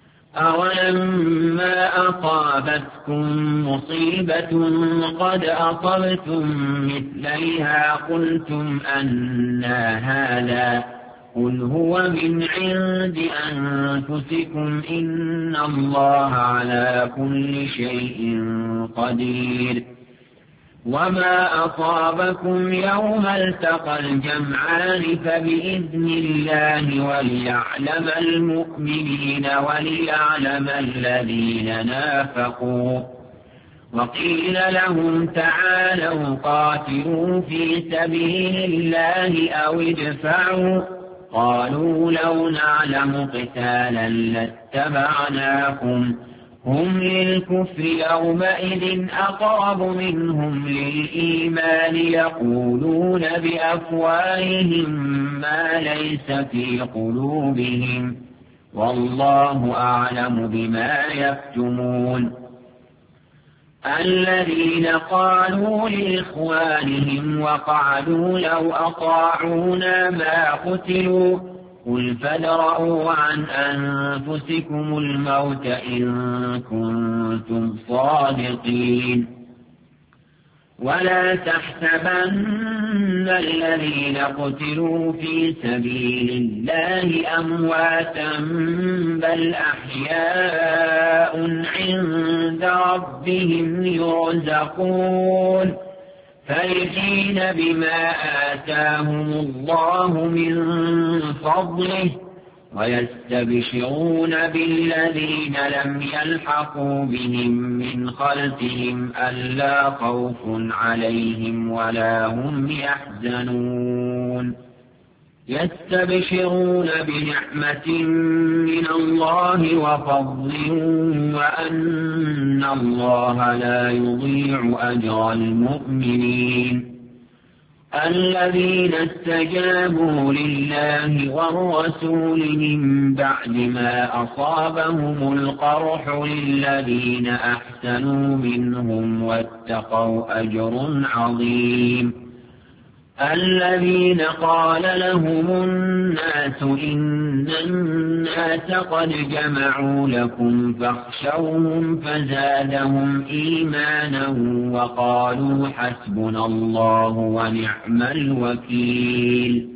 أولما أصابتكم مصيبة قد أصبتم مثليها قلتم أنى هذا قل هو من عند أنفسكم إن الله على كل شيء قدير. وما أصابكم يوم التقى الجمعان فبإذن الله وليعلم المؤمنين وليعلم الذين نافقوا. وقيل لهم تعالوا قاتلوا في سبيل الله أو ادفعوا قالوا لو نعلم قتالا لاتبعناكم هم للكفر يومئذ أقرب منهم للإيمان يقولون بأفواههم ما ليس في قلوبهم والله أعلم بما يكتمون. الذين قالوا لإخوانهم وقعدوا لو أطاعونا ما قتلوا قل فادرءوا عن أنفسكم الموت إن كنتم صادقين. ولا تحسبن الذين قتلوا في سبيل الله أمواتا بل أحياء عند ربهم يرزقون فرحين بما آتاهم الله من فضله ويستبشرون بالذين لم يلحقوا بهم من خلفهم ألا خوف عليهم ولا هم يحزنون يستبشرون بنعمة من الله وفضل وأن الله لا يضيع أجر المؤمنين الذين استجابوا لله والرسول من بعد ما أصابهم القرح للذين أحسنوا منهم واتقوا أجر عظيم الذين قال لهم الناس إن الناس قد جمعوا لكم فاخشوهم فزادهم إيمانا وقالوا حسبنا الله ونعم الوكيل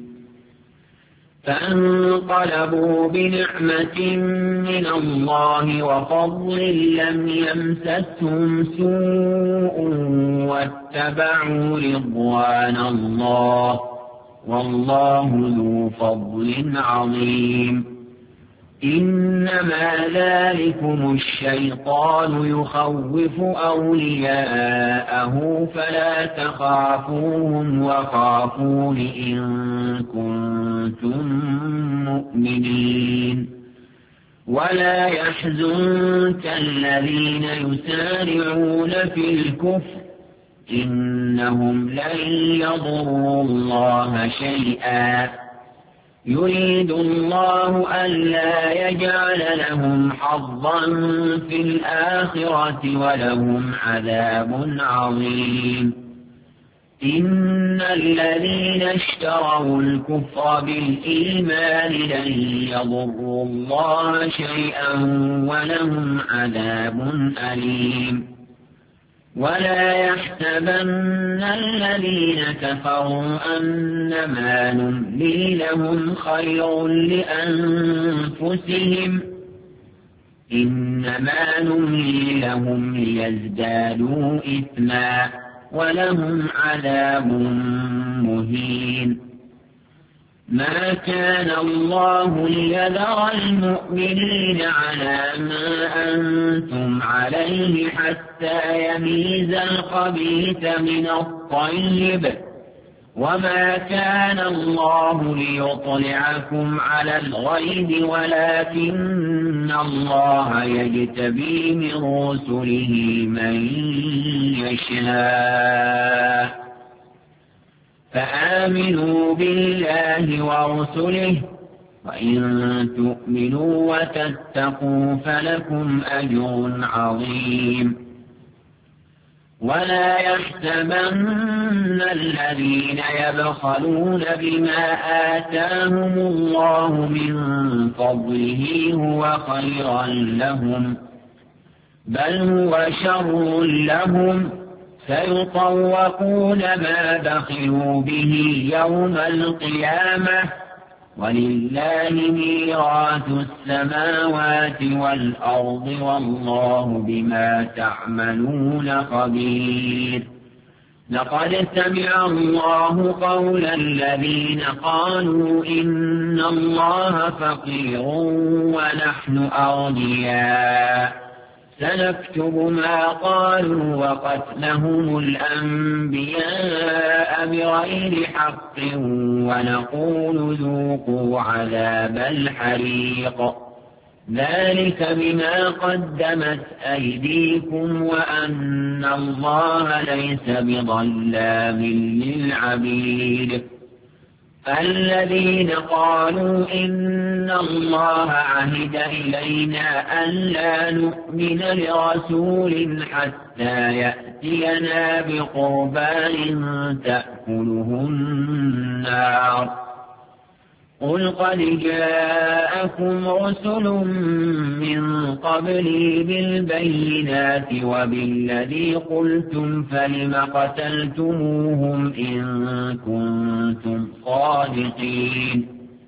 فانقلبوا بنعمة من الله وفضل لم يمسسهم سوء واتبعوا رضوان الله والله ذو فضل عظيم إنما ذلكم الشيطان يخوف أولياءه فلا تخافوهم وخافون إن كنتم مؤمنين ولا يحزنك الذين يسارعون في الكفر إنهم لن يضروا الله شيئا يريد الله ألا يجعل لهم حظا في الآخرة ولهم عذاب عظيم إن الذين اشتروا الكفر بالإيمان لن يضروا الله شيئا ولهم عذاب أليم ولا يحسبن الذين كفروا أنما نملي لهم خير لأنفسهم إنما نملي لهم ليزدادوا إثما ولهم عذاب مهين ما كان الله ليذر المؤمنين على ما أنتم عليه حتى يميز الخبيث من الطيب وما كان الله ليطلعكم على الغيب ولكن الله يجتبي من رسله من يشاء فآمنوا بالله ورسله وإن تؤمنوا وتتقوا فلكم أجر عظيم ولا يحسبن الذين يبخلون بما آتاهم الله من فضله هو خيرا لهم بل هو شر لهم سيطوقون ما بخلوا به يوم القيامة ولله ميراث السماوات والأرض والله بما تعملون خبير لقد سمع الله قول الذين قالوا إن الله فقير ونحن أغنياء سنكتب ما قالوا وقتلهم الأنبياء بغير حق ونقول ذوقوا عذاب الحريق ذلك بما قدمت أيديكم وأن الله ليس بظلام للعبيد الذين قالوا إن الله عهد إلينا ألا نؤمن لرسول حتى يأتينا بقربان تأكله النار قل قد جاءكم رسل من قبلي بالبينات وبالذي قلتم فلم قتلتموهم إن كنتم صادقين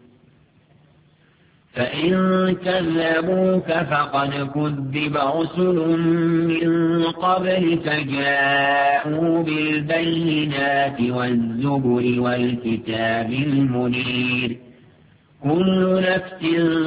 فإن كذبوك فقد كذب رسل من قبلك جاءوا بالبينات والزبر والكتاب المنير كل نفس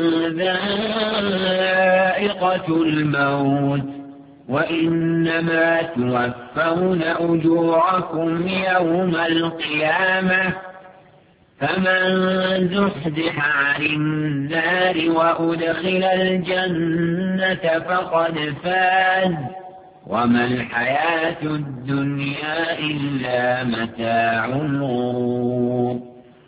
ذائقة الموت وإنما توفون أجوركم يوم القيامة فمن زحزح عن النار وأدخل الجنة فقد فاز وما الحياة الدنيا إلا متاع الغرور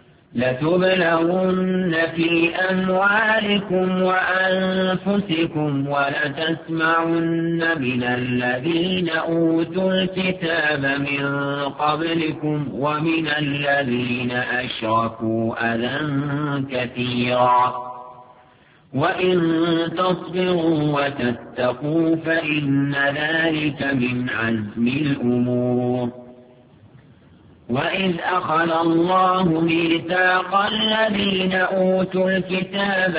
لتبلغن في أموالكم وأنفسكم ولتسمعن من الذين أوتوا الكتاب من قبلكم ومن الذين أشركوا أذى كثيرا وإن تصبروا وتتقوا فإن ذلك من عزم الأمور وإذ أخذ الله ميثاق الذين أوتوا الكتاب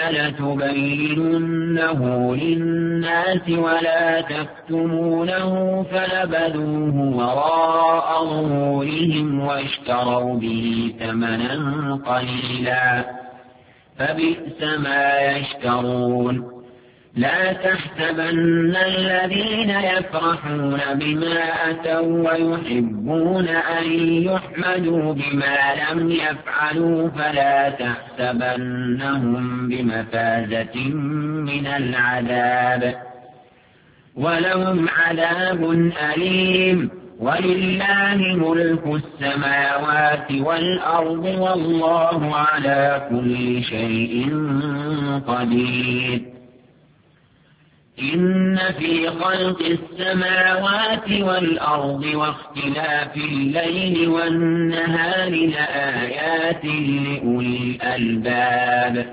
لتبيننه للناس ولا تكتمونه فنبذوه وراء ظهورهم واشتروا به ثمنا قليلا فبئس ما يشترون لا تحسبن الذين يفرحون بما أتوا ويحبون أن يحمدوا بما لم يفعلوا فلا تحسبنهم بمفازة من العذاب ولهم عذاب أليم ولله ملك السماوات والأرض والله على كل شيء قدير إن في خلق السماوات والأرض واختلاف الليل والنهار لآيات لأولي الألباب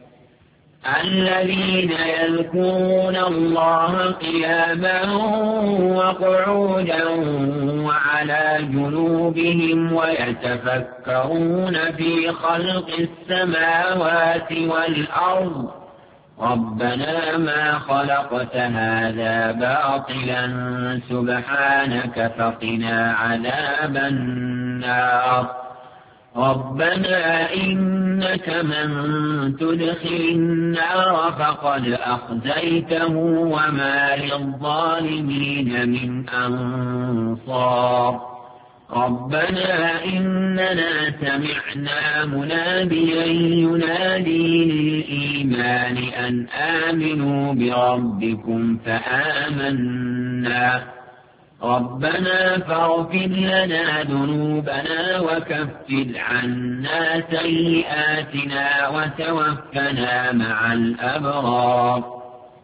الذين يذكرون الله قياما وقعودا وعلى جنوبهم ويتفكرون في خلق السماوات والأرض ربنا ما خلقت هذا باطلا سبحانك فقنا عذاب النار ربنا إنك من تدخل النار فقد أخزيته وما للظالمين من أنصار ربنا إننا سمعنا مناديا ينادي للإيمان أن آمنوا بربكم فآمنا ربنا فاغفر لنا ذنوبنا وكفر عنا سيئاتنا وتوفنا مع الأبرار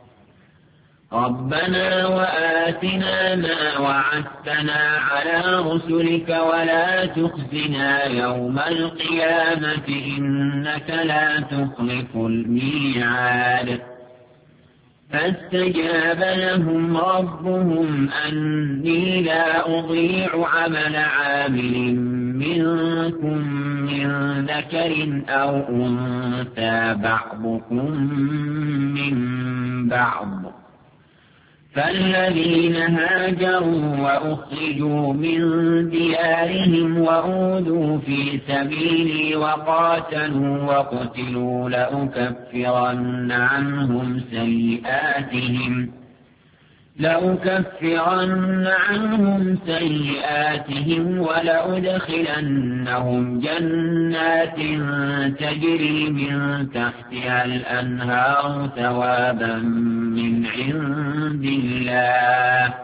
ربنا وآتنا ما وعدتنا على رسلك ولا تخزنا يوم القيامة إنك لا تخلف الميعاد فاستجاب لهم ربهم أني لا أضيع عمل عامل منكم من ذكر أو أنثى بعضكم من بعض فالذين هاجروا وأخرجوا من ديارهم وأوذوا في سبيلي وقاتلوا وقتلوا لأكفرن عنهم سيئاتهم لأكفرن عنهم سيئاتهم ولأدخلنهم جنات تجري من تحتها الأنهار ثوابا من عند الله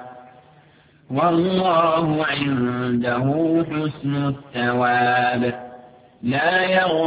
والله عنده حسن الثواب لا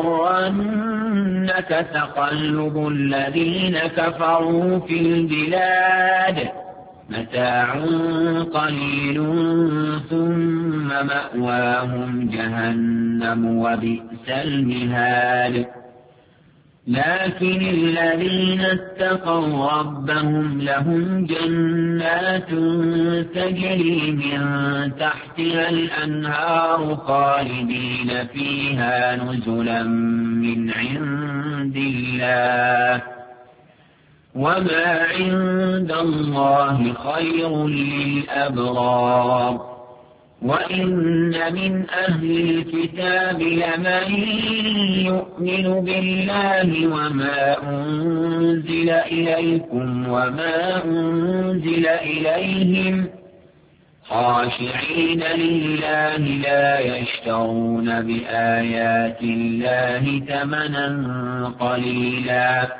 يغرنك تقلب الذين كفروا في البلاد متاع قليل ثم مأواهم جهنم وبئس المهاد لكن الذين اتقوا ربهم لهم جنات تجري من تحتها الأنهار خالدين فيها نزلا من عند الله وما عند الله خير للأبرار وإن من أهل الكتاب لمن يؤمن بالله وما أنزل إليكم وما أنزل إليهم خاشعين لله لا يشترون بآيات الله ثمنا قليلا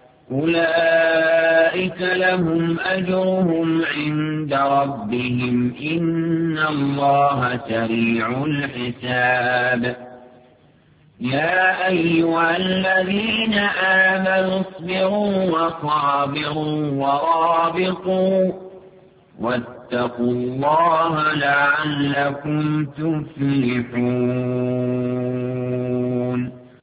أولئك لهم أجرهم عند ربهم إن الله سريع الحساب يا أيها الذين آمنوا اصبروا وصابروا ورابطوا واتقوا الله لعلكم تفلحون